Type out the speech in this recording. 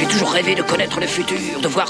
J'ai toujours rêvé de connaître le futur, de voir